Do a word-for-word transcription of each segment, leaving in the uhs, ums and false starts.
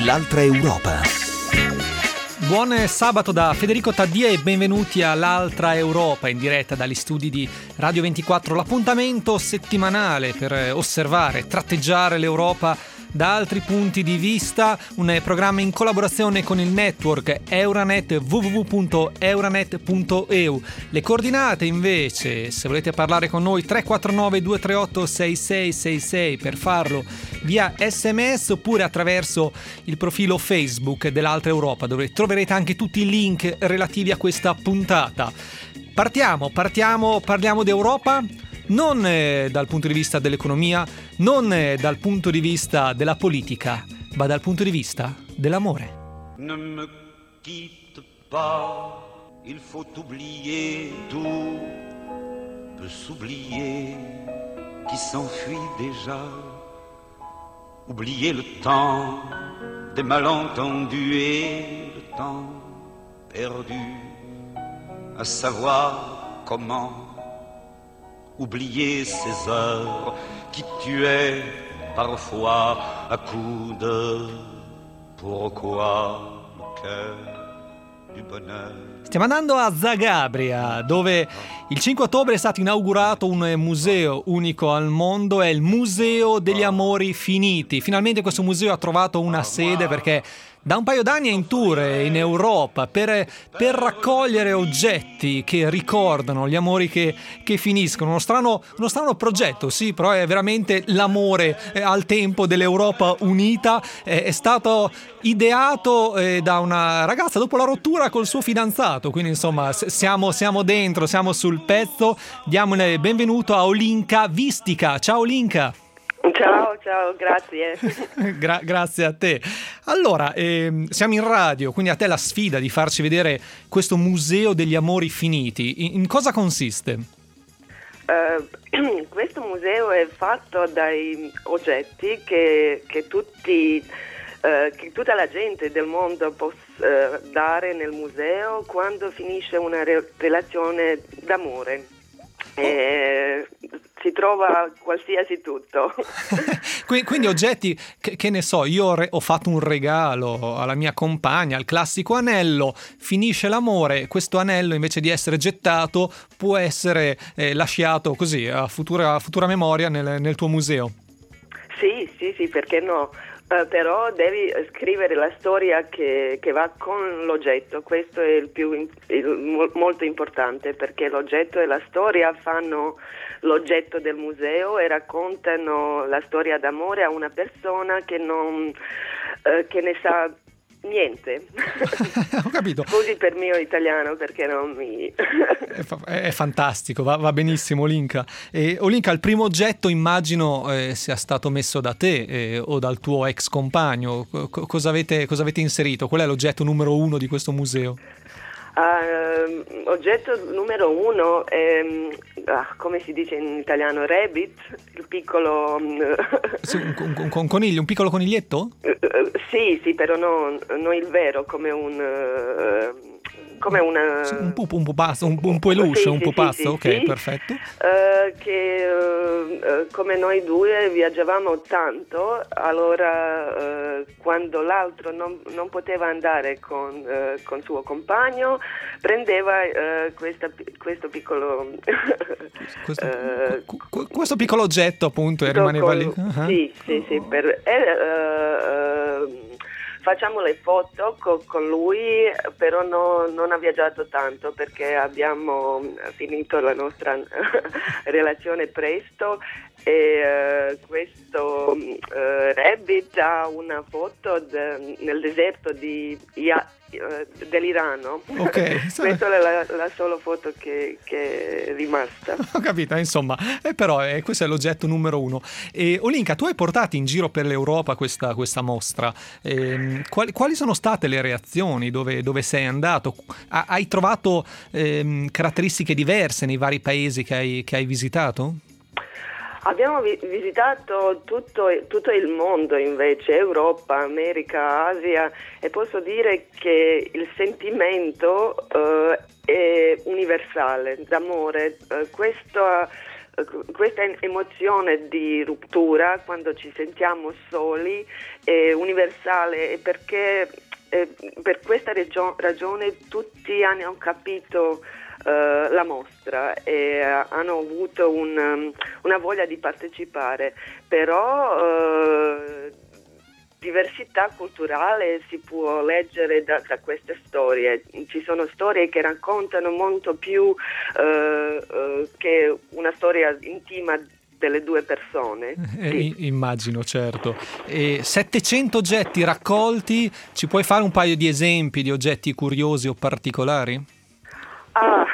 L'altra Europa. Buon sabato da Federico Taddia e benvenuti all'Altra Europa in diretta dagli studi di Radio ventiquattro, l'appuntamento settimanale per osservare, tratteggiare l'Europa da altri punti di vista, un programma in collaborazione con il network Euranet, w w w punto euranet punto e u. Le coordinate invece, se volete parlare con noi, tre quattro nove due tre otto sei sei sei sei per farlo via sms oppure attraverso il profilo Facebook dell'Altra Europa, dove troverete anche tutti i link relativi a questa puntata. Partiamo, partiamo, parliamo d'Europa. Non eh, dal punto di vista dell'economia, non eh, dal punto di vista della politica, ma dal punto di vista dell'amore. Ne me quitte pas, il faut oublier tout, peut s'oublier qui s'enfuit déjà, oublier le temps des malentendus et le temps perdu, à savoir comment. Oublier ces heures qui tuaient parfois à coups de pourquoi le cœur du bonheur. Stiamo andando a Zagabria, dove il cinque ottobre è stato inaugurato un museo unico al mondo, è il Museo degli Amori Finiti. Finalmente questo museo ha trovato una sede perché da un paio d'anni è in tour in Europa per, per raccogliere oggetti che ricordano gli amori che, che finiscono. Uno strano, uno strano progetto, sì, però è veramente l'amore eh, al tempo dell'Europa unita. Eh, è stato ideato eh, da una ragazza dopo la rottura col suo fidanzato, quindi insomma siamo, siamo dentro, siamo sul pezzo. Diamo il benvenuto a Olinka Vistica. Ciao Olinka. Ciao, ciao, grazie. Gra- grazie a te. Allora, ehm, siamo in radio, quindi a te la sfida di farci vedere questo Museo degli Amori Finiti. In, in cosa consiste? Uh, questo museo è fatto dai oggetti che, che, tutti, uh, che tutta la gente del mondo può uh, dare nel museo quando finisce una re- relazione d'amore. E si trova qualsiasi tutto. Quindi oggetti che, che ne so, io ho, re- ho fatto un regalo alla mia compagna, il classico anello, finisce l'amore, questo anello invece di essere gettato può essere eh, lasciato così a futura, a futura memoria nel, nel tuo museo. Sì, sì, sì, perché no? Uh, però devi scrivere la storia che, che va con l'oggetto. Questo è il più il, molto importante, perché l'oggetto e la storia fanno l'oggetto del museo e raccontano la storia d'amore a una persona che non uh, che ne sa niente. Ho capito. Scusi per mio italiano perché non mi è, fa- è fantastico, va, va benissimo Olinka. E Olinka, il primo oggetto immagino eh, sia stato messo da te eh, o dal tuo ex compagno. C- cosa, avete, cosa avete inserito? Qual è l'oggetto numero uno di questo museo? Uh, oggetto numero uno è, uh, come si dice in italiano, rabbit, il piccolo sì, un, un, un coniglio, un piccolo coniglietto? Uh, uh, sì, sì, però non, non il vero, come un uh, come una sì, un pupo, un pupazzo, un, un peluche, sì, un sì, pupazzo, sì, ok, sì. perfetto. Uh, che uh, come noi due viaggiavamo tanto, allora uh, quando l'altro non, non poteva andare con uh, con suo compagno, prendeva uh, questa, questo piccolo questo, uh, questo piccolo oggetto appunto e rimaneva con, lì. Uh-huh. Sì, sì, sì, per eh, uh, uh, facciamo le foto co- con lui, però no, non ha viaggiato tanto perché abbiamo finito la nostra relazione presto e uh, questo uh, rabbit ha una foto de- nel deserto di Ia- dell'Irano. Ok. Questa è la, la sola foto che, che è rimasta. Ho capito, insomma, eh, però eh, questo è l'oggetto numero uno. E Olinka, tu hai portato in giro per l'Europa questa, questa mostra. Eh, quali, quali sono state le reazioni? Dove, dove sei andato? Ha, hai trovato eh, caratteristiche diverse nei vari paesi che hai, che hai visitato? Abbiamo vi- visitato tutto, tutto il mondo invece, Europa, America, Asia, e posso dire che il sentimento uh, è universale, d'amore. Uh, questo questa emozione di ruptura quando ci sentiamo soli è universale, e perché eh, per questa regio- ragione tutti hanno capito Uh, la mostra e uh, hanno avuto un, um, una voglia di partecipare, però uh, diversità culturale si può leggere da, da queste storie. Ci sono storie che raccontano molto più uh, uh, che una storia intima delle due persone. Eh, sì. Immagino, certo. E settecento oggetti raccolti, ci puoi fare un paio di esempi di oggetti curiosi o particolari? Ah,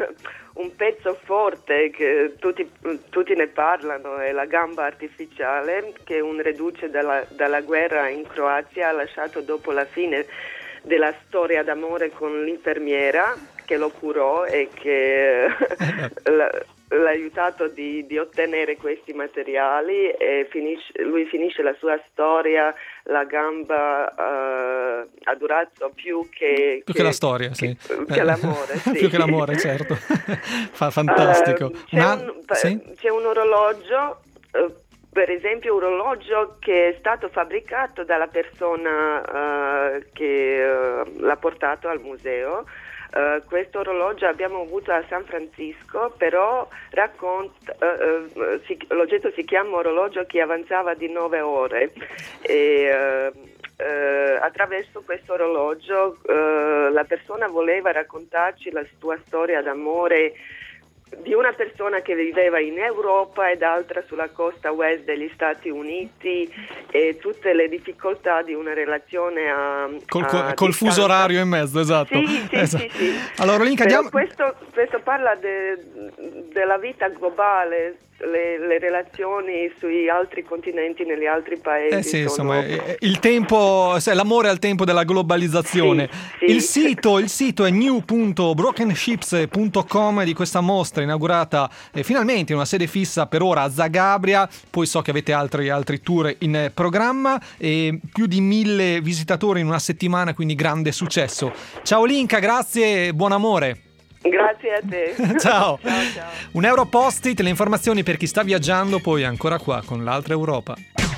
un pezzo forte che tutti, tutti ne parlano è la gamba artificiale, che è un reduce dalla, dalla guerra in Croazia, lasciato dopo la fine della storia d'amore con l'infermiera che lo curò e che l'ha, l'ha aiutato di, di ottenere questi materiali, e finisce, lui finisce la sua storia, la gamba uh, ha durato più che... Più che, che la storia, sì. Che, che l'amore, sì. Più che l'amore, certo. Fa fantastico. Uh, c'è, Una... un, sì? c'è un orologio, uh, per esempio un orologio che è stato fabbricato dalla persona uh, che uh, l'ha portato al museo. Uh, questo orologio abbiamo avuto a San Francisco, però racconta, uh, uh, si, l'oggetto si chiama orologio che avanzava di nove ore, e uh, uh, attraverso questo orologio uh, la persona voleva raccontarci la sua storia d'amore di una persona che viveva in Europa ed altra sulla costa west degli Stati Uniti, e tutte le difficoltà di una relazione a col, a col fuso orario in mezzo, esatto. Sì, sì, esatto. sì, sì. Allora, Olinka, diamo... questo, questo parla de, della vita globale, le, le relazioni sui altri continenti, negli altri paesi. Eh sì, sono... insomma, il tempo, l'amore al tempo della globalizzazione. Sì, sì. Il sito, il sito è new punto broken ships punto com di questa mostra inaugurata eh, finalmente in una sede fissa per ora a Zagabria. Poi so che avete altri, altri tour in programma, e più di mille visitatori in una settimana, quindi grande successo. Ciao Olinka, grazie e buon amore. Grazie a te. Ciao. ciao, ciao. Un euro post-it, le informazioni per chi sta viaggiando, poi ancora qua con l'altra Europa.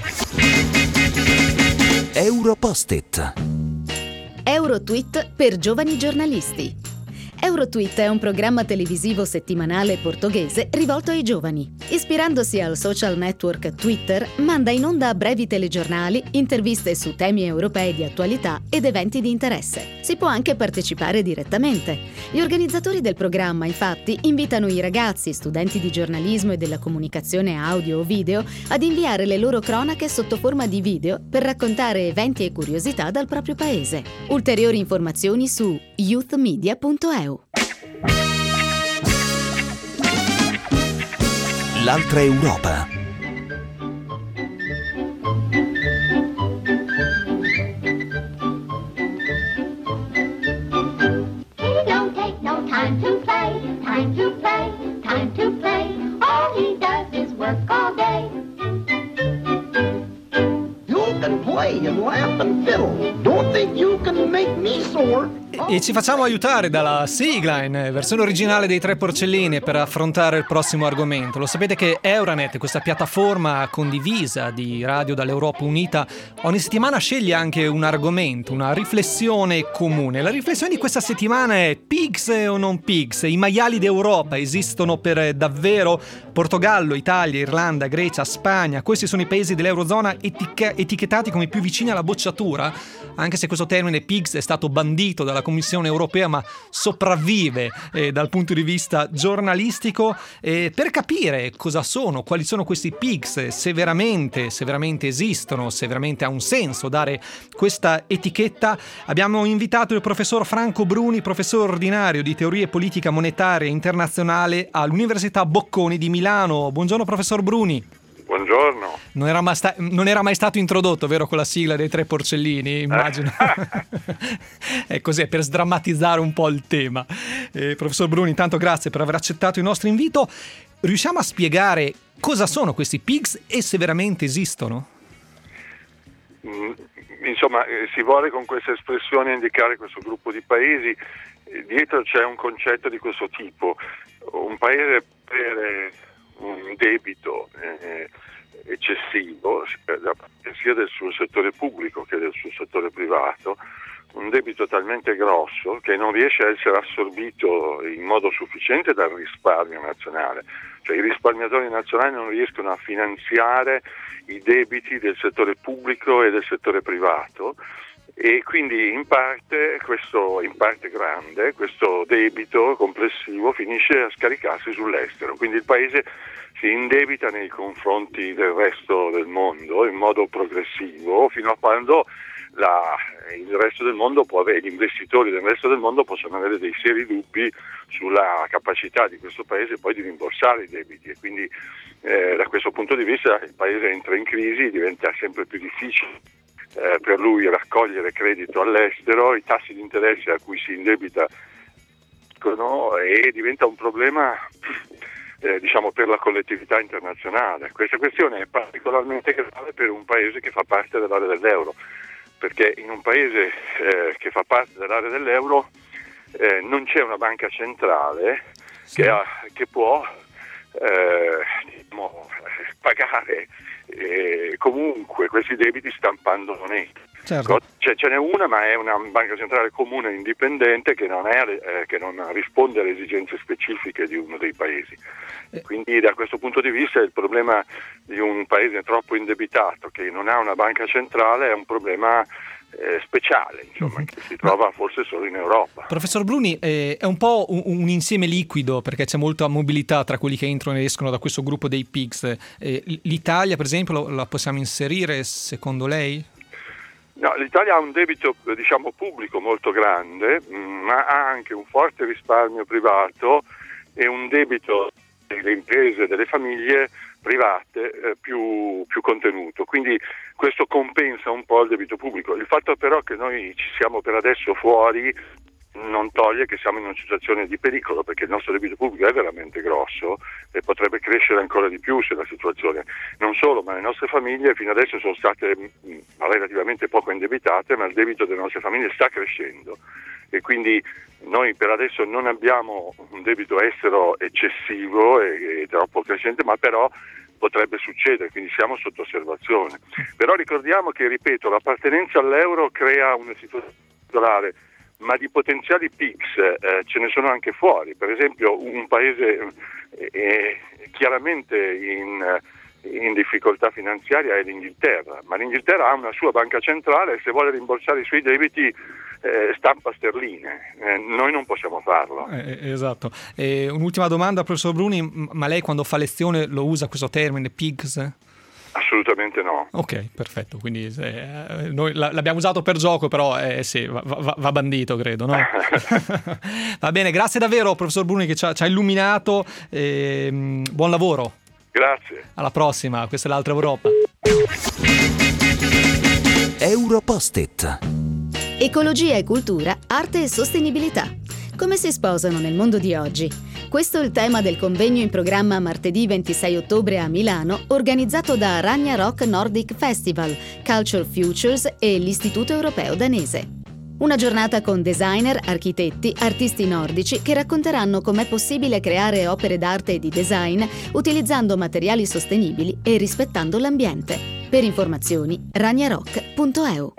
Europost-it. Eurotweet per giovani giornalisti. Eurotweet è un programma televisivo settimanale portoghese rivolto ai giovani. Ispirandosi al social network Twitter, manda in onda brevi telegiornali, interviste su temi europei di attualità ed eventi di interesse. Si può anche partecipare direttamente. Gli organizzatori del programma, infatti, invitano i ragazzi, studenti di giornalismo e della comunicazione audio o video, ad inviare le loro cronache sotto forma di video per raccontare eventi e curiosità dal proprio paese. Ulteriori informazioni su youthmedia punto e u. L'altra Europa. He don't take no time to play, time to play, time to play. All he does is work all day. You can play and laugh and fiddle. Don't think you can make me sore. E ci facciamo aiutare dalla sigla in versione originale dei Tre Porcellini per affrontare il prossimo argomento. Lo sapete che Euranet, questa piattaforma condivisa di radio dall'Europa Unita, ogni settimana sceglie anche un argomento, una riflessione comune. La riflessione di questa settimana è: pigs o non pigs? I maiali d'Europa esistono per davvero? Portogallo, Italia, Irlanda, Grecia, Spagna, questi sono i paesi dell'Eurozona etica- etichettati come più vicini alla bocciatura, anche se questo termine pigs è stato bandito dalla Commissione europea, ma sopravvive eh, dal punto di vista giornalistico. Eh, per capire cosa sono, quali sono questi pigs, se veramente, se veramente esistono, se veramente ha un senso dare questa etichetta, abbiamo invitato il professor Franco Bruni, professore ordinario di teoria e politica monetaria internazionale all'Università Bocconi di Milano. Buongiorno professor Bruni. Buongiorno. Non era, mai sta- non era mai stato introdotto, vero, con la sigla dei Tre Porcellini, immagino. È così, per sdrammatizzare un po' il tema. Eh, professor Bruni, intanto grazie per aver accettato il nostro invito. Riusciamo a spiegare cosa sono questi pigs e se veramente esistono? Mm, insomma, eh, si vuole con questa espressione indicare questo gruppo di paesi. Eh, dietro c'è un concetto di questo tipo. Un paese per un debito eh, eccessivo sia del suo settore pubblico che del suo settore privato, un debito talmente grosso che non riesce a essere assorbito in modo sufficiente dal risparmio nazionale. Cioè i risparmiatori nazionali non riescono a finanziare i debiti del settore pubblico e del settore privato, e quindi in parte, questo in parte grande, questo debito complessivo finisce a scaricarsi sull'estero, quindi il paese si indebita nei confronti del resto del mondo in modo progressivo fino a quando la, il resto del mondo può avere, gli investitori del resto del mondo possono avere dei seri dubbi sulla capacità di questo paese poi di rimborsare i debiti, e quindi eh, da questo punto di vista il paese entra in crisi, diventa sempre più difficile eh, per lui raccogliere credito all'estero, i tassi di interesse a cui si indebita no, e diventa un problema Eh, diciamo per la collettività internazionale. Questa questione è particolarmente grave per un paese che fa parte dell'area dell'euro, perché in un paese eh, che fa parte dell'area dell'euro eh, non c'è una banca centrale sì. che, ha, che può eh, diciamo, pagare eh, comunque questi debiti stampando monete. Certo. Cioè, ce n'è una, ma è una banca centrale comune indipendente che non, è, eh, che non risponde alle esigenze specifiche di uno dei paesi. Quindi da questo punto di vista il problema di un paese troppo indebitato che non ha una banca centrale è un problema eh, speciale, insomma, che si trova forse solo in Europa. Professor Bruni, eh, è un po' un, un insieme liquido, perché c'è molta mobilità tra quelli che entrano e escono da questo gruppo dei P I G S. Eh, L'Italia, per esempio, la possiamo inserire secondo lei? No, l'Italia ha un debito diciamo pubblico molto grande, ma ha anche un forte risparmio privato e un debito delle imprese e delle famiglie private eh, più, più contenuto, quindi questo compensa un po' il debito pubblico. Il fatto però che noi ci siamo per adesso fuori non toglie che siamo in una situazione di pericolo, perché il nostro debito pubblico è veramente grosso e potrebbe crescere ancora di più se la situazione, non solo, ma le nostre famiglie fino adesso sono state mh, relativamente poco indebitate, ma il debito delle nostre famiglie sta crescendo, e quindi noi per adesso non abbiamo un debito estero eccessivo e, e troppo crescente, ma però potrebbe succedere, quindi siamo sotto osservazione. Però ricordiamo che, ripeto, l'appartenenza all'euro crea una situazione particolare, ma di potenziali P I G S eh, ce ne sono anche fuori. Per esempio un paese eh, chiaramente in, in difficoltà finanziaria è l'Inghilterra, ma l'Inghilterra ha una sua banca centrale e se vuole rimborsare i suoi debiti eh, stampa sterline, eh, noi non possiamo farlo. Eh, esatto. E un'ultima domanda, professor Bruni, ma lei quando fa lezione lo usa questo termine P I G S? Assolutamente no. Ok, perfetto, quindi eh, noi l'abbiamo usato per gioco, però eh, sì, va, va, va bandito, credo, no? Va bene, grazie davvero professor Bruni che ci ha, ci ha illuminato, eh, buon lavoro. Grazie. Alla prossima, questa è l'altra Europa. Europost-it. Ecologia e cultura, arte e sostenibilità. Come si sposano nel mondo di oggi? Questo è il tema del convegno in programma martedì ventisei ottobre a Milano, organizzato da Ragnarok Nordic Festival, Culture Futures e l'Istituto Europeo Danese. Una giornata con designer, architetti, artisti nordici che racconteranno com'è possibile creare opere d'arte e di design utilizzando materiali sostenibili e rispettando l'ambiente. Per informazioni ragnarok punto e u.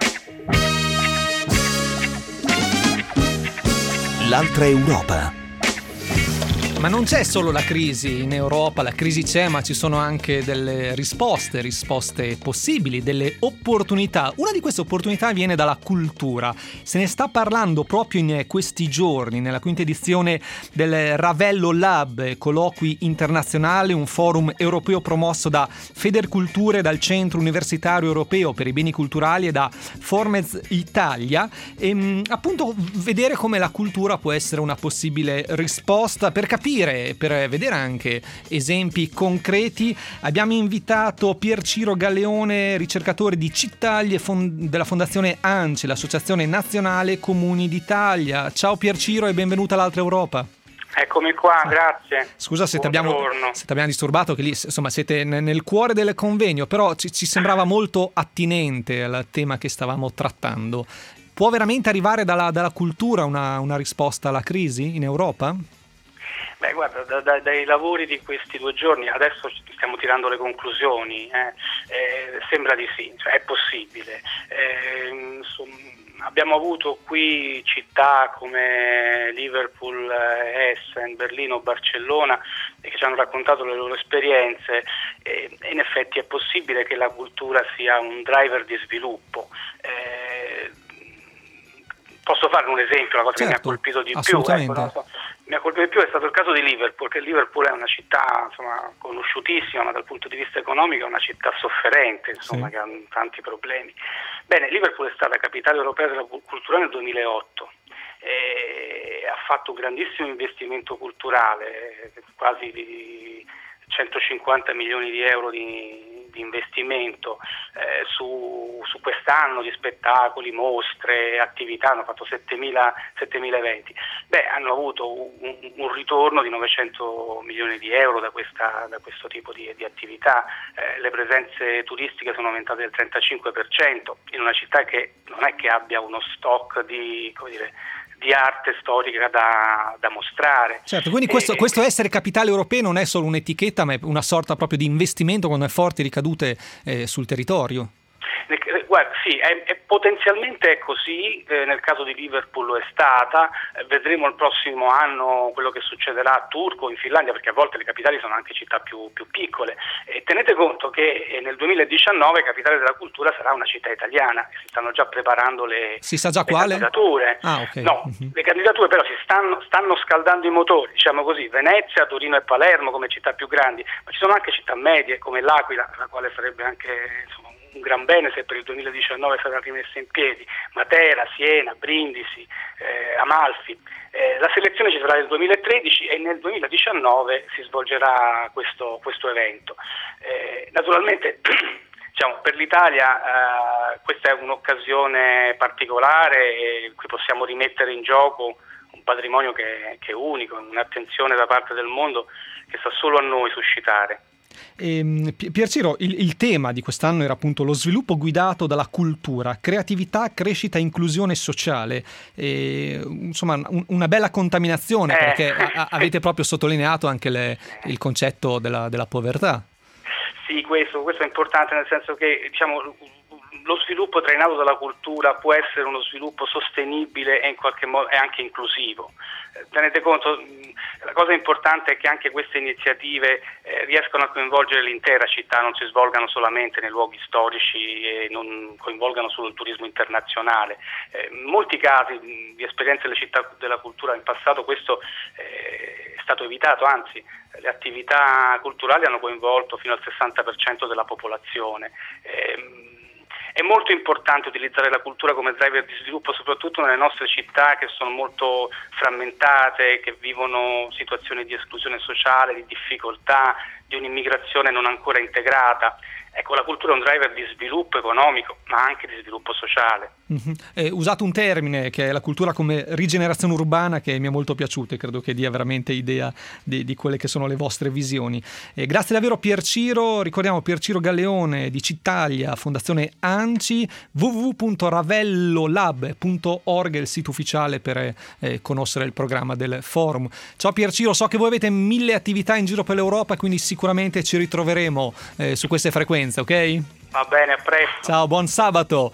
L'altra Europa. Ma non c'è solo la crisi in Europa, la crisi c'è, ma ci sono anche delle risposte, risposte possibili, delle opportunità. Una di queste opportunità viene dalla cultura. Se ne sta parlando proprio in questi giorni, nella quinta edizione del Ravello Lab, colloqui internazionali, un forum europeo promosso da Federculture, dal Centro Universitario Europeo per i Beni Culturali e da Formez Italia. E appunto vedere come la cultura può essere una possibile risposta per capire, per vedere anche esempi concreti. Abbiamo invitato Pier Ciro Galleone, ricercatore di Cittaglie fond- della Fondazione ANCI, l'Associazione Nazionale Comuni d'Italia. Ciao Pier Ciro e benvenuta all'Altra Europa. Eccomi qua, grazie. Scusa se ti abbiamo, se ti abbiamo disturbato, che lì insomma siete nel cuore del convegno, però ci, ci sembrava molto attinente al tema che stavamo trattando. Può veramente arrivare dalla, dalla cultura una, una risposta alla crisi in Europa? Beh, guarda, da, da, dai lavori di questi due giorni, adesso stiamo tirando le conclusioni, eh, eh, sembra di sì, cioè è possibile. Eh, insomma, abbiamo avuto qui città come Liverpool, Essen, Berlino, Barcellona che ci hanno raccontato le loro esperienze e in effetti è possibile che la cultura sia un driver di sviluppo. Eh, posso fare un esempio, la cosa certo, che mi ha colpito di più, assolutamente. ecco, non so, mi ha colpito di più è stato il caso di Liverpool, che Liverpool è una città insomma conosciutissima, ma dal punto di vista economico è una città sofferente, insomma, sì. che ha tanti problemi. Bene, Liverpool è stata capitale europea della cultura nel duemilaotto e ha fatto un grandissimo investimento culturale, quasi di centocinquanta milioni di euro di, di investimento eh, su, su quest'anno di spettacoli, mostre, attività, hanno fatto settemila eventi. Beh, hanno avuto un, un ritorno di novecento milioni di euro da, questa, da questo tipo di, di attività, eh, le presenze turistiche sono aumentate del trentacinque per cento in una città che non è che abbia uno stock di, come dire, di arte storica da, da mostrare. Certo, quindi questo, e, questo essere capitale europea non è solo un'etichetta, ma è una sorta proprio di investimento con forti ricadute eh, sul territorio. Guarda, sì, è, è, potenzialmente è così, eh, nel caso di Liverpool lo è stata, eh, vedremo il prossimo anno quello che succederà a Turku o in Finlandia, perché a volte le capitali sono anche città più, più piccole. E tenete conto che eh, nel duemiladiciannove capitale della cultura sarà una città italiana, e si stanno già preparando le, si sa già le quale? candidature. Ah, okay. No, uh-huh. le candidature però si stanno, stanno scaldando i motori, diciamo così, Venezia, Torino e Palermo come città più grandi, ma ci sono anche città medie come l'Aquila, la quale sarebbe anche insomma, un gran bene se per il duemiladiciannove sarà rimessa in piedi, Matera, Siena, Brindisi, eh, Amalfi. Eh, la selezione ci sarà nel duemilatredici e nel duemiladiciannove si svolgerà questo, questo evento. Eh, naturalmente diciamo, per l'Italia eh, questa è un'occasione particolare in cui possiamo rimettere in gioco un patrimonio che, che è unico, un'attenzione da parte del mondo che sta solo a noi suscitare. Eh, Pierciro, il, il tema di quest'anno era appunto lo sviluppo guidato dalla cultura, creatività, crescita, inclusione sociale, eh, insomma un, una bella contaminazione eh. perché a, avete proprio sottolineato anche le, il concetto della, della povertà. Sì, questo, questo è importante, nel senso che diciamo lo sviluppo trainato dalla cultura può essere uno sviluppo sostenibile e in qualche modo è anche inclusivo. Tenete conto, la cosa importante è che anche queste iniziative eh, riescano a coinvolgere l'intera città, non si svolgano solamente nei luoghi storici e non coinvolgano solo il turismo internazionale. Eh, in molti casi di esperienze delle città della cultura in passato questo eh, è stato evitato, anzi le attività culturali hanno coinvolto fino al sessanta per cento della popolazione. Eh, È molto importante utilizzare la cultura come driver di sviluppo, soprattutto nelle nostre città che sono molto frammentate, che vivono situazioni di esclusione sociale, di difficoltà, di un'immigrazione non ancora integrata. Ecco, la cultura è un driver di sviluppo economico, ma anche di sviluppo sociale. Mm-hmm. Eh, usato un termine che è la cultura come rigenerazione urbana, che mi è molto piaciuto e credo che dia veramente idea di, di quelle che sono le vostre visioni. Eh, grazie davvero Pierciro, ricordiamo Pierciro Galleone di Cittalia, Fondazione ANCI, w w w punto ravellolab punto org è il sito ufficiale per eh, conoscere il programma del forum. Ciao Pierciro, so che voi avete mille attività in giro per l'Europa, quindi sicuramente ci ritroveremo eh, su queste frequenze. Ok? Va bene, a presto. Ciao, buon sabato.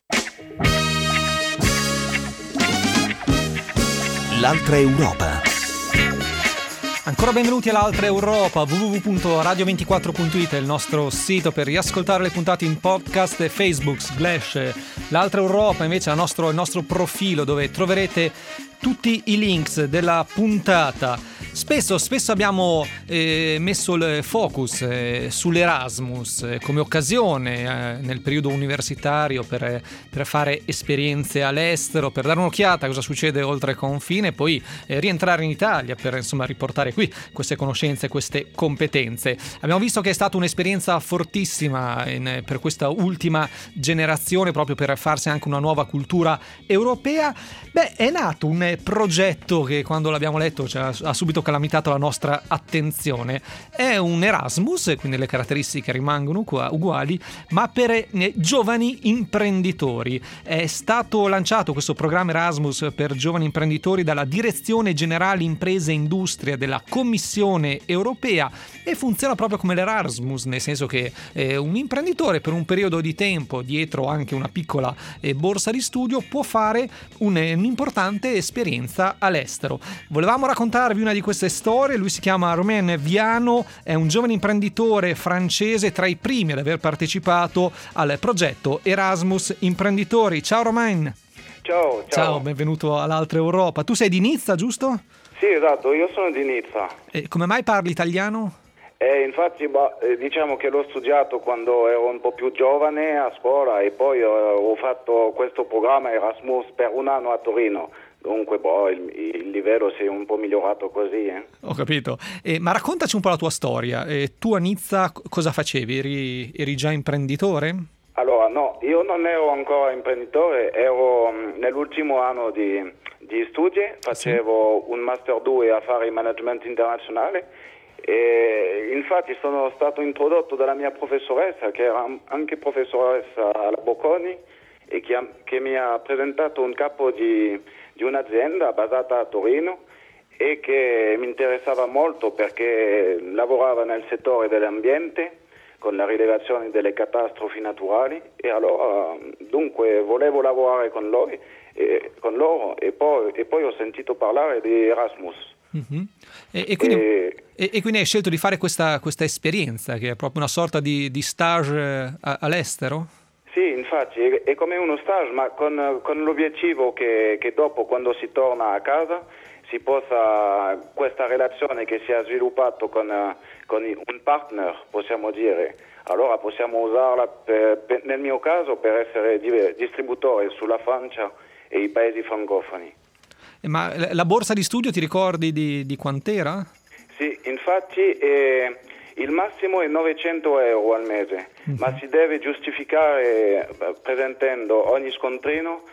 L'altra Europa. Ancora benvenuti all'Altra Europa. w w w punto radio ventiquattro punto it è il nostro sito per riascoltare le puntate in podcast, e Facebook slash l'Altra Europa invece è il nostro, il nostro profilo dove troverete tutti i links della puntata. Spesso, spesso abbiamo eh, messo il focus eh, sull'Erasmus eh, come occasione eh, nel periodo universitario per, per fare esperienze all'estero, per dare un'occhiata a cosa succede oltre confine e poi eh, rientrare in Italia per insomma riportare qui queste conoscenze, queste competenze. Abbiamo visto che è stata un'esperienza fortissima in, per questa ultima generazione, proprio per farsi anche una nuova cultura europea. Beh, è nato un progetto che quando l'abbiamo letto ci ha, ha subito calamitato la nostra attenzione. È un Erasmus, quindi le caratteristiche rimangono uguali, ma per eh, giovani imprenditori. È stato lanciato questo programma Erasmus per giovani imprenditori dalla Direzione Generale Imprese e Industria della Commissione Europea e funziona proprio come l'Erasmus, nel senso che eh, un imprenditore per un periodo di tempo, dietro anche una piccola eh, borsa di studio, può fare un, un'importante esperienza all'estero. Volevamo raccontarvi una di queste storie. Lui si chiama Romain Viano, è un giovane imprenditore francese tra i primi ad aver partecipato al progetto Erasmus Imprenditori. Ciao Romain. Ciao, ciao. Ciao, benvenuto all'Altra Europa. Tu sei di Nizza, giusto? Sì, esatto, io sono di Nizza. E come mai parli italiano? Eh, infatti, bah, eh, diciamo che l'ho studiato quando ero un po' più giovane a scuola e poi eh, ho fatto questo programma Erasmus per un anno a Torino. Dunque, boh, il, il livello si è un po' migliorato così. Eh. Ho capito. Eh, ma raccontaci un po' la tua storia. Eh, tu a Nizza cosa facevi? Eri, eri già imprenditore? Allora, no, io non ero ancora imprenditore, ero mh, nell'ultimo anno di, di studi, facevo sì. un Master due Affari Management Internazionale e infatti sono stato introdotto dalla mia professoressa, che era anche professoressa alla Bocconi, e che, che mi ha presentato un capo di, di un'azienda basata a Torino e che mi interessava molto perché lavorava nel settore dell'ambiente con la rilevazione delle catastrofi naturali e allora dunque volevo lavorare con loro e, con loro, e, poi, e poi ho sentito parlare di Erasmus. Mm-hmm. E, e, quindi, e, e quindi hai scelto di fare questa, questa esperienza che è proprio una sorta di, di stage a, all'estero? Sì, infatti è, è come uno stage, ma con, con l'obiettivo che, che dopo, quando si torna a casa, si possa, questa relazione che si è sviluppato con, con un partner, possiamo dire, allora possiamo usarla per, per, nel mio caso per essere distributore sulla Francia e i paesi francofoni. Ma la borsa di studio ti ricordi di, di quant'era? Sì, infatti eh, il massimo è novecento euro al mese, mm-hmm. ma si deve giustificare presentando ogni scontrino.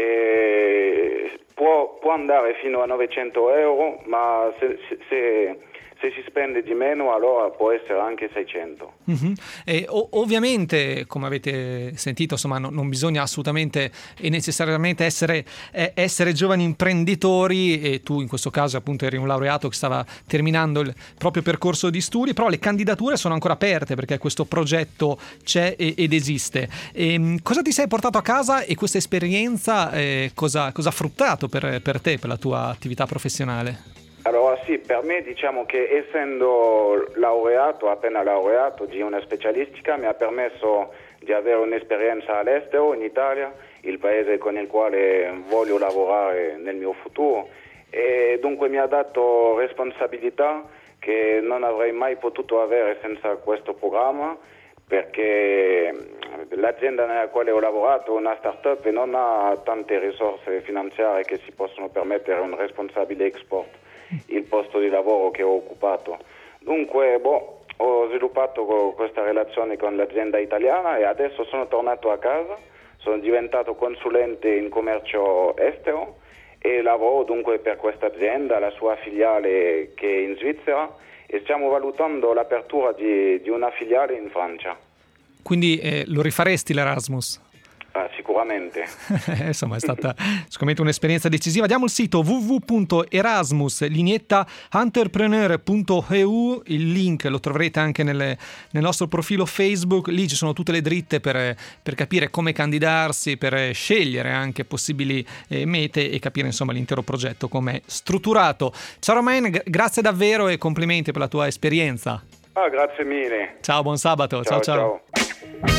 E può, può andare fino a novecento euro, ma se, se, se si spende di meno allora può essere anche seicento. Mm-hmm. E, o, ovviamente, come avete sentito, insomma, no, non bisogna assolutamente e necessariamente essere, eh, essere giovani imprenditori, e tu in questo caso appunto eri un laureato che stava terminando il proprio percorso di studi, però le candidature sono ancora aperte perché questo progetto c'è e, ed esiste. E, cosa ti sei portato a casa e questa esperienza eh, cosa, cosa ha fruttato per, per te, per la tua attività professionale? Allora sì, per me diciamo che essendo laureato, appena laureato di una specialistica, mi ha permesso di avere un'esperienza all'estero, in Italia, il paese con il quale voglio lavorare nel mio futuro, e dunque mi ha dato responsabilità che non avrei mai potuto avere senza questo programma, perché l'azienda nella quale ho lavorato è una start-up e non ha tante risorse finanziarie che si possono permettere un responsabile export, il posto di lavoro che ho occupato. Dunque, boh, ho sviluppato questa relazione con l'azienda italiana e adesso sono tornato a casa, sono diventato consulente in commercio estero e lavoro dunque per questa azienda, la sua filiale che è in Svizzera, e stiamo valutando l'apertura di, di una filiale in Francia. Quindi eh, lo rifaresti l'Erasmus? Ah, sicuramente. Insomma, è stata sicuramente un'esperienza decisiva. Diamo il sito w w w punto erasmus lineetta entrepreneur punto e u, il link lo troverete anche nelle, nel nostro profilo Facebook, lì ci sono tutte le dritte per, per capire come candidarsi, per scegliere anche possibili eh, mete e capire insomma l'intero progetto come è strutturato. Ciao Romain, g- grazie davvero e complimenti per la tua esperienza. Ah, grazie mille. Ciao, buon sabato. Ciao, ciao. ciao. ciao.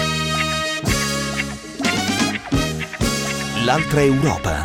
L'altra Europa.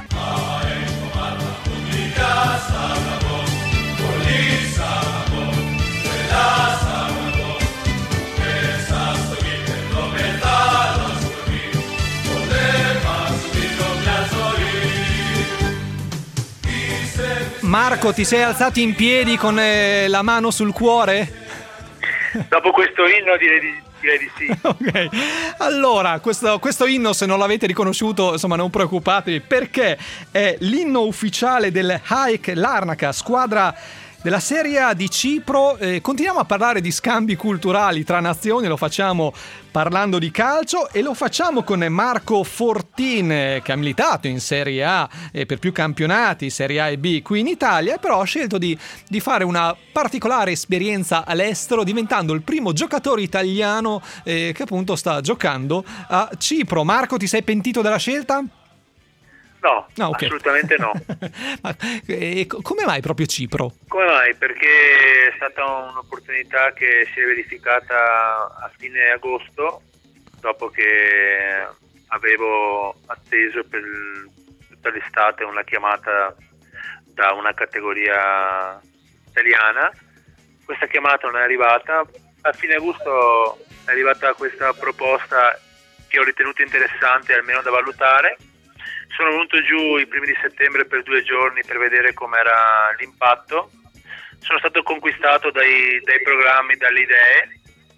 Marco, ti sei alzato in piedi con eh, la mano sul cuore? Dopo questo inno direi di Direi di sì. Ok, allora questo, questo inno, se non l'avete riconosciuto, insomma non preoccupatevi, perché è l'inno ufficiale del H A E C Larnaca, squadra della Serie A di Cipro. Eh, continuiamo a parlare di scambi culturali tra nazioni, lo facciamo parlando di calcio e lo facciamo con Marco Fortin, che ha militato in Serie A eh, per più campionati, Serie A e B qui in Italia, però ha scelto di, di fare una particolare esperienza all'estero, diventando il primo giocatore italiano eh, che appunto sta giocando a Cipro. Marco, ti sei pentito della scelta? No, no okay. assolutamente no. Ma, e come mai proprio Cipro? Come mai? Perché è stata un'opportunità che si è verificata a fine agosto, dopo che avevo atteso per tutta l'estate una chiamata da una categoria italiana. Questa chiamata non è arrivata. A fine agosto è arrivata questa proposta che ho ritenuto interessante, almeno da valutare. Sono venuto giù i primi di settembre per due giorni per vedere com'era l'impatto. Sono stato conquistato dai, dai programmi, dalle idee,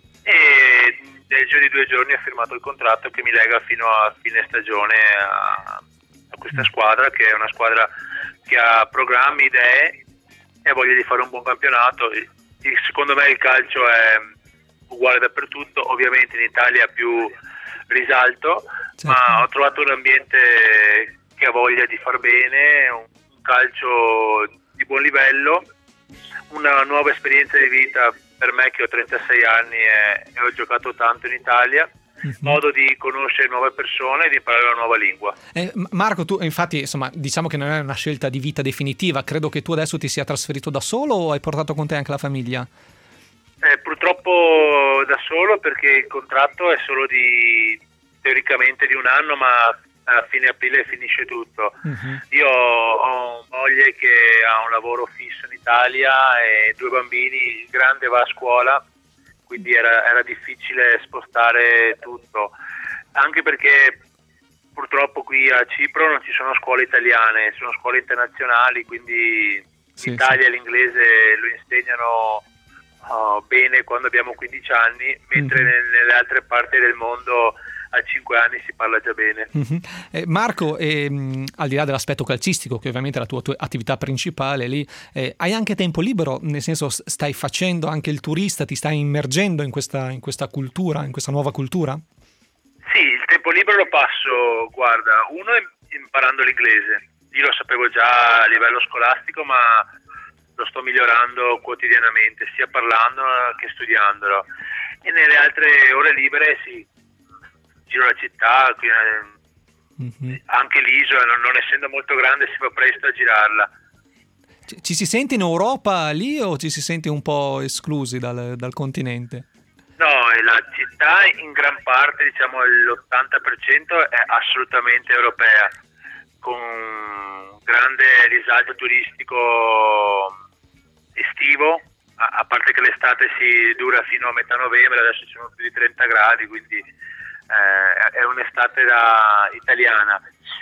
e nel giro di due giorni ho firmato il contratto che mi lega fino a fine stagione a, a questa squadra, che è una squadra che ha programmi, idee e voglia di fare un buon campionato. E, secondo me il calcio è uguale dappertutto, ovviamente in Italia ha più risalto, certo. Ma ho trovato un ambiente che ha voglia di far bene, un calcio di buon livello, una nuova esperienza di vita per me che ho trentasei anni e, e ho giocato tanto in Italia, mm-hmm. modo di conoscere nuove persone e di imparare una nuova lingua. Eh, Marco, tu infatti insomma diciamo che non è una scelta di vita definitiva, credo che tu adesso ti sia trasferito da solo o hai portato con te anche la famiglia? Eh, purtroppo da solo, perché il contratto è solo di teoricamente di un anno, ma a fine aprile finisce tutto. Uh-huh. Io ho moglie che ha un lavoro fisso in Italia e due bambini, il grande va a scuola, quindi era, era difficile spostare tutto, anche perché purtroppo qui a Cipro non ci sono scuole italiane, sono scuole internazionali, quindi sì, in Italia sì. L'inglese lo insegnano Oh, bene quando abbiamo quindici anni, mentre mm-hmm. nelle altre parti del mondo a cinque anni si parla già bene. Mm-hmm. eh, Marco, ehm, al di là dell'aspetto calcistico, che ovviamente è la tua, tua attività principale lì, eh, hai anche tempo libero, nel senso stai facendo anche il turista, ti stai immergendo in questa, in questa cultura, in questa nuova cultura? Sì, il tempo libero lo passo, guarda, uno imparando l'inglese. Io lo sapevo già a livello scolastico, ma lo sto migliorando quotidianamente, sia parlando che studiandolo. E nelle altre ore libere sì, giro la città, qui, mm-hmm. anche l'isola, non, non essendo molto grande si fa presto a girarla. Ci, ci si sente in Europa lì o ci si sente un po' esclusi dal, dal continente? No, la città in gran parte, diciamo l'ottanta per cento è assolutamente europea, con grande risalto turistico estivo, a parte che l'estate si dura fino a metà novembre, adesso ci sono più di trenta gradi, quindi eh, è un'estate da italiana.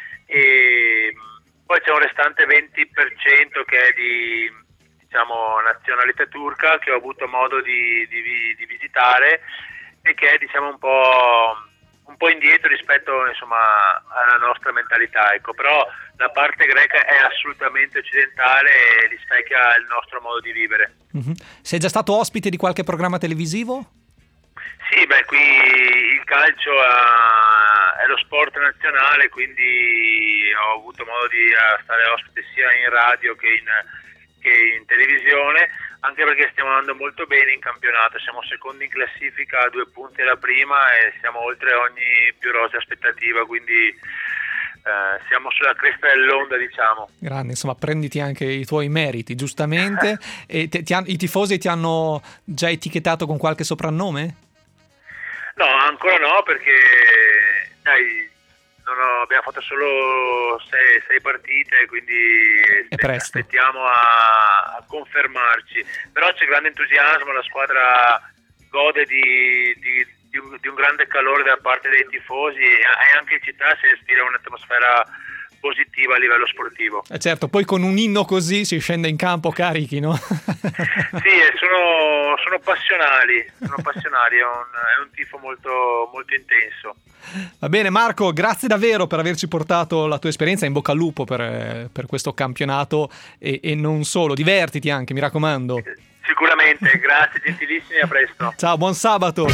E poi c'è un restante venti per cento che è di, diciamo, nazionalità turca, che ho avuto modo di, di, di visitare e che è, diciamo, un po' un po' indietro rispetto, insomma, alla nostra mentalità, ecco. Però la parte greca è assolutamente occidentale e rispecchia il nostro modo di vivere. Mm-hmm. Sei già stato ospite di qualche programma televisivo? Sì, beh, qui il calcio è, è lo sport nazionale, quindi ho avuto modo di stare ospite sia in radio che in, che in televisione, anche perché stiamo andando molto bene in campionato, siamo secondi in classifica a due punti alla prima e siamo oltre ogni più rosea aspettativa, quindi eh, siamo sulla cresta dell'onda, diciamo. Grande, insomma, prenditi anche i tuoi meriti, giustamente. E ti, ti han, i tifosi ti hanno già etichettato con qualche soprannome? No, ancora no, perché dai, non ho, abbiamo fatto solo sei, sei partite, quindi aspettiamo a, a confermarci. Però c'è grande entusiasmo, la squadra gode di, di, di, un, di un grande calore da parte dei tifosi e anche in città si respira un'atmosfera positiva a livello sportivo. Eh certo, poi con un inno così si scende in campo carichi, no? Sì, sono, sono passionali, sono passionali, è un, è un tifo molto, molto intenso. Va bene Marco, grazie davvero per averci portato la tua esperienza, in bocca al lupo per, per questo campionato e, e non solo, divertiti anche, mi raccomando. Sicuramente, grazie, gentilissimi, a presto. Ciao, buon sabato.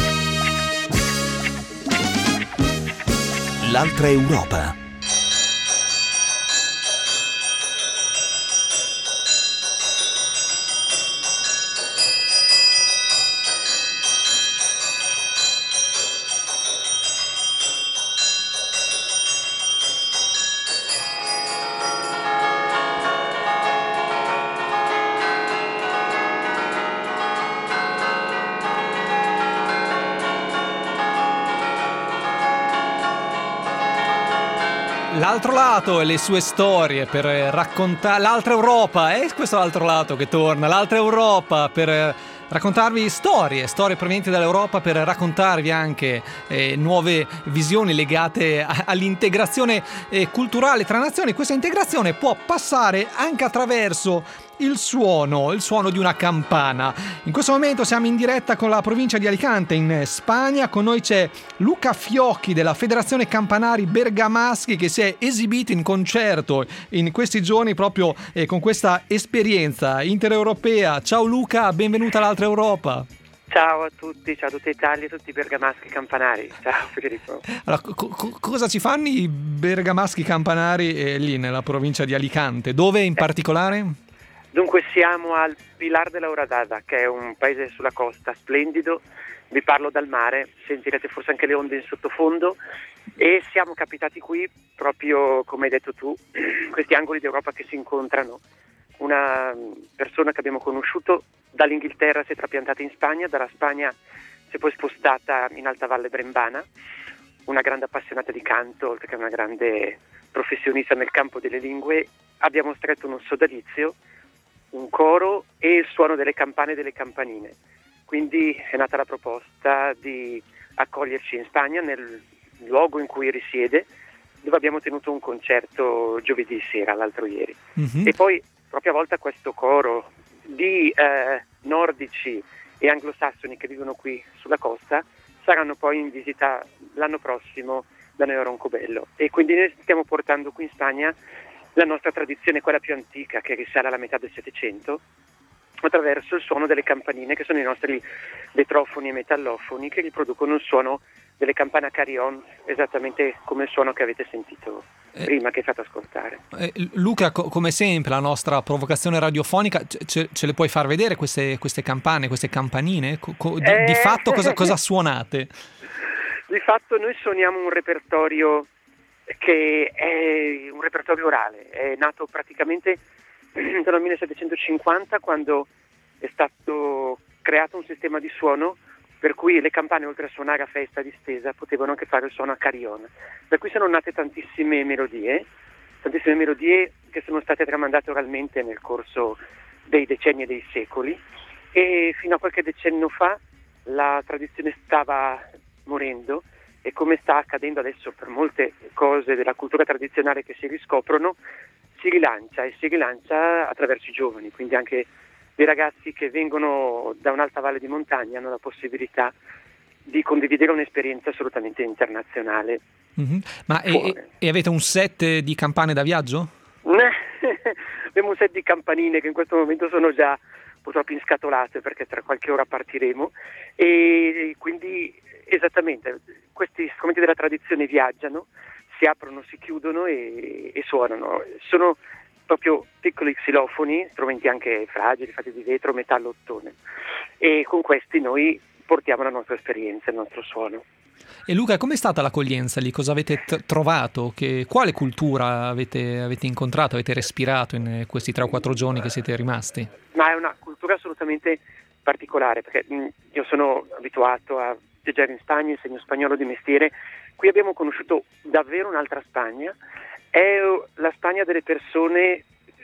L'altra Europa. L'altro lato e le sue storie per raccontare l'altra Europa, è questo l'altro lato che torna, l'altra Europa per raccontarvi storie, storie provenienti dall'Europa, per raccontarvi anche eh, nuove visioni legate a, all'integrazione eh, culturale tra nazioni. Questa integrazione può passare anche attraverso il suono, il suono di una campana. In questo momento siamo in diretta con la provincia di Alicante in Spagna, con noi c'è Luca Fiocchi della Federazione Campanari Bergamaschi che si è esibito in concerto in questi giorni proprio eh, con questa esperienza intereuropea. Ciao Luca, benvenuta all'altra Europa. Ciao a tutti, ciao a tutta Italia, a tutti i bergamaschi campanari. Ciao Federico. Allora, co- co- cosa ci fanno i bergamaschi campanari eh, lì nella provincia di Alicante? Dove in particolare? Dunque siamo al Pilar de la Horadada, che è un paese sulla costa splendido, vi parlo dal mare, sentirete forse anche le onde in sottofondo, e siamo capitati qui proprio come hai detto tu, questi angoli d'Europa che si incontrano. Una persona che abbiamo conosciuto dall'Inghilterra si è trapiantata in Spagna, dalla Spagna si è poi spostata in Alta Valle Brembana, una grande appassionata di canto, oltre che una grande professionista nel campo delle lingue. Abbiamo stretto un sodalizio, un coro e il suono delle campane e delle campanine. Quindi è nata la proposta di accoglierci in Spagna, nel luogo in cui risiede, dove abbiamo tenuto un concerto giovedì sera, l'altro ieri. Mm-hmm. E poi, proprio a volta, questo coro di eh, nordici e anglosassoni che vivono qui sulla costa saranno poi in visita l'anno prossimo da noi a Roncobello. E quindi noi stiamo portando qui in Spagna la nostra tradizione, quella più antica, che risale alla metà del Settecento, attraverso il suono delle campanine, che sono i nostri vetrofoni e metallofoni, che riproducono il suono delle campane a carillon, esattamente come il suono che avete sentito eh, prima, che fate ascoltare. Eh, Luca, co- come sempre, la nostra provocazione radiofonica, ce, ce le puoi far vedere queste, queste campane, queste campanine? Co- co- di, eh... di fatto cosa, cosa suonate? Di fatto noi suoniamo un repertorio che è un repertorio orale, è nato praticamente dal millesettecentocinquanta, quando è stato creato un sistema di suono per cui le campane, oltre a suonare a festa distesa, potevano anche fare il suono a carillon. Da qui sono nate tantissime melodie, tantissime melodie che sono state tramandate oralmente nel corso dei decenni e dei secoli, e fino a qualche decennio fa la tradizione stava morendo, e come sta accadendo adesso per molte cose della cultura tradizionale che si riscoprono, si rilancia e si rilancia attraverso i giovani, quindi anche dei ragazzi che vengono da un'alta valle di montagna hanno la possibilità di condividere un'esperienza assolutamente internazionale. Mm-hmm. Ma e, e avete un set di campane da viaggio? Abbiamo un set di campanine che in questo momento sono già purtroppo inscatolate, perché tra qualche ora partiremo, e quindi esattamente questi strumenti della tradizione viaggiano, si aprono, si chiudono e, e suonano. Sono proprio piccoli xilofoni, strumenti anche fragili, fatti di vetro, metallo, ottone, e con questi noi portiamo la nostra esperienza, il nostro suono. E Luca, com'è stata l'accoglienza lì? Cosa avete t- trovato? Che, quale cultura avete, avete incontrato, avete respirato in questi tre o quattro giorni che siete rimasti? Ma è una cultura assolutamente particolare, perché mh, io sono abituato a viaggiare in Spagna, insegno spagnolo di mestiere. Qui abbiamo conosciuto davvero un'altra Spagna, è la Spagna delle persone,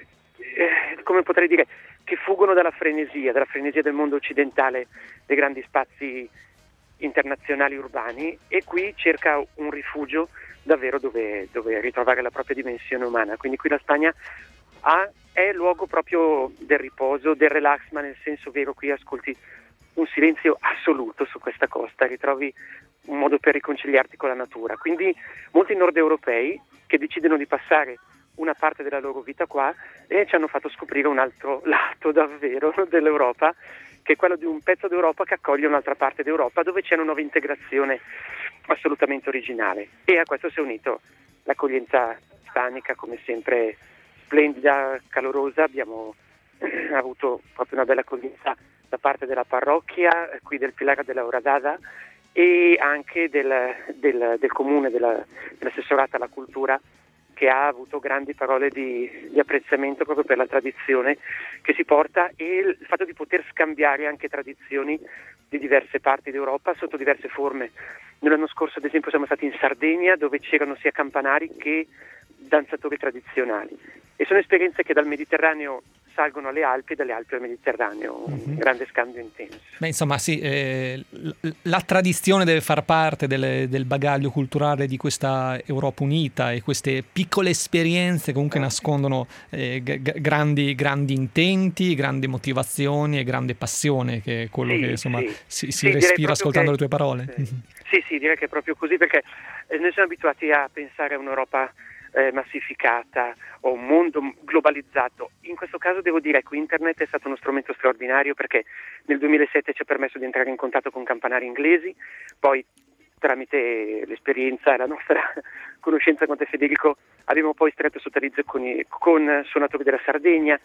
eh, come potrei dire, che fuggono dalla frenesia, dalla frenesia del mondo occidentale, dei grandi spazi internazionali urbani, e qui cerca un rifugio davvero dove, dove ritrovare la propria dimensione umana. Quindi qui la Spagna ha, è luogo proprio del riposo, del relax, ma nel senso vero. Qui ascolti un silenzio assoluto su questa costa, ritrovi un modo per riconciliarti con la natura. Quindi molti nord europei che decidono di passare una parte della loro vita qua e ci hanno fatto scoprire un altro lato davvero dell'Europa, che è quello di un pezzo d'Europa che accoglie un'altra parte d'Europa, dove c'è una nuova integrazione assolutamente originale. E a questo si è unito l'accoglienza ispanica, come sempre splendida, calorosa. Abbiamo eh, avuto proprio una bella accoglienza da parte della parrocchia eh, qui del Pilar de la Horadada, e anche del, del, del comune, della, dell'assessorata alla cultura, che ha avuto grandi parole di, di apprezzamento proprio per la tradizione che si porta e il fatto di poter scambiare anche tradizioni di diverse parti d'Europa sotto diverse forme. Nell'anno scorso, ad esempio, siamo stati in Sardegna, dove c'erano sia campanari che danzatori tradizionali, e sono esperienze che dal Mediterraneo salgono alle Alpi e dalle Alpi al Mediterraneo, un mm-hmm. grande scambio intenso. Beh, insomma, sì, eh, la tradizione deve far parte del, del bagaglio culturale di questa Europa unita, e queste piccole esperienze comunque nascondono eh, g- grandi, grandi intenti, grandi motivazioni e grande passione, che è quello sì, che insomma sì. si, si sì, respira ascoltando che, le tue parole. Sì. sì, sì, direi che è proprio così, perché eh, noi siamo abituati a pensare a un'Europa Eh, massificata o un mondo globalizzato. In questo caso devo dire che internet è stato uno strumento straordinario, perché nel duemilasette ci ha permesso di entrare in contatto con campanari inglesi, poi tramite l'esperienza e la nostra conoscenza con te, Federico, abbiamo poi stretto sottorizzo con, i, con suonatori della Sardegna.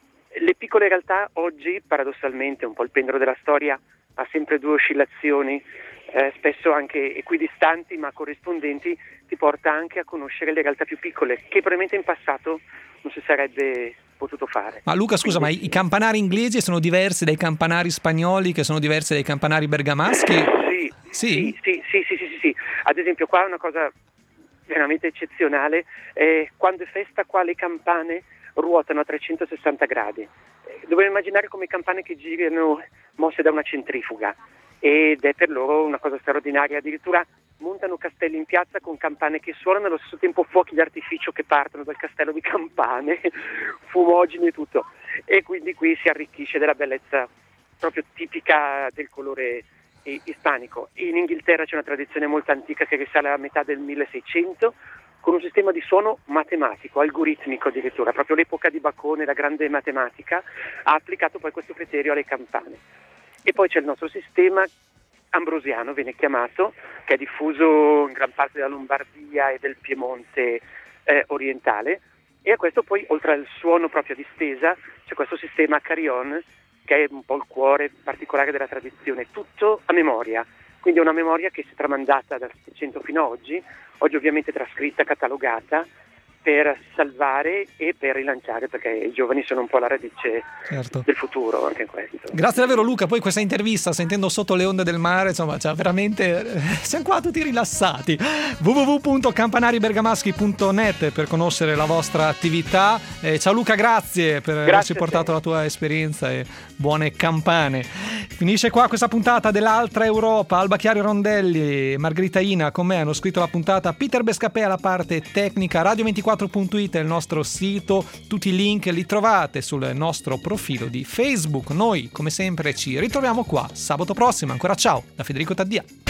Le piccole realtà oggi, paradossalmente, un po' il pendolo della storia, ha sempre due oscillazioni, eh, spesso anche equidistanti ma corrispondenti, ti porta anche a conoscere le realtà più piccole, che probabilmente in passato non si sarebbe potuto fare. Ma Luca, scusa, Quindi, ma i campanari inglesi sono diversi dai campanari spagnoli, che sono diversi dai campanari bergamaschi? Sì, sì, sì, sì, sì, sì, sì, sì. Ad esempio qua una cosa veramente eccezionale, eh, quando è festa qua le campane ruotano a trecentosessanta gradi. Eh, dobbiamo immaginare come campane che girano mosse da una centrifuga, ed è per loro una cosa straordinaria. Addirittura montano castelli in piazza con campane che suonano, allo stesso tempo fuochi d'artificio che partono dal castello di campane, fumogeni e tutto, e quindi qui si arricchisce della bellezza proprio tipica del colore ispanico. In Inghilterra c'è una tradizione molto antica che risale alla metà del milleseicento, con un sistema di suono matematico, algoritmico addirittura. Proprio l'epoca di Bacone, la grande matematica, ha applicato poi questo criterio alle campane. E poi c'è il nostro sistema ambrosiano, viene chiamato, che è diffuso in gran parte della Lombardia e del Piemonte eh, orientale, e a questo poi, oltre al suono proprio a distesa, c'è questo sistema carillon, che è un po' il cuore particolare della tradizione, tutto a memoria. Quindi è una memoria che si è tramandata dal Settecento fino ad oggi, oggi ovviamente trascritta, catalogata, per salvare e per rilanciare, perché i giovani sono un po' la radice certo. del futuro, anche in questo. Grazie davvero Luca, poi questa intervista, sentendo Sotto le onde del mare, insomma, cioè veramente siamo qua tutti rilassati. w w w punto campanari bergamaschi punto net per conoscere la vostra attività. Eh, ciao Luca, grazie per grazie averci portato la tua esperienza e buone campane. Finisce qua questa puntata dell'Altra Europa. Alba Chiari Rondelli, Margherita Ina con me hanno scritto la puntata, Peter Bescapè alla parte tecnica. radio ventiquattro punto it è il nostro sito, tutti i link li trovate sul nostro profilo di Facebook. Noi come sempre ci ritroviamo qua sabato prossimo. Ancora ciao da Federico Taddia.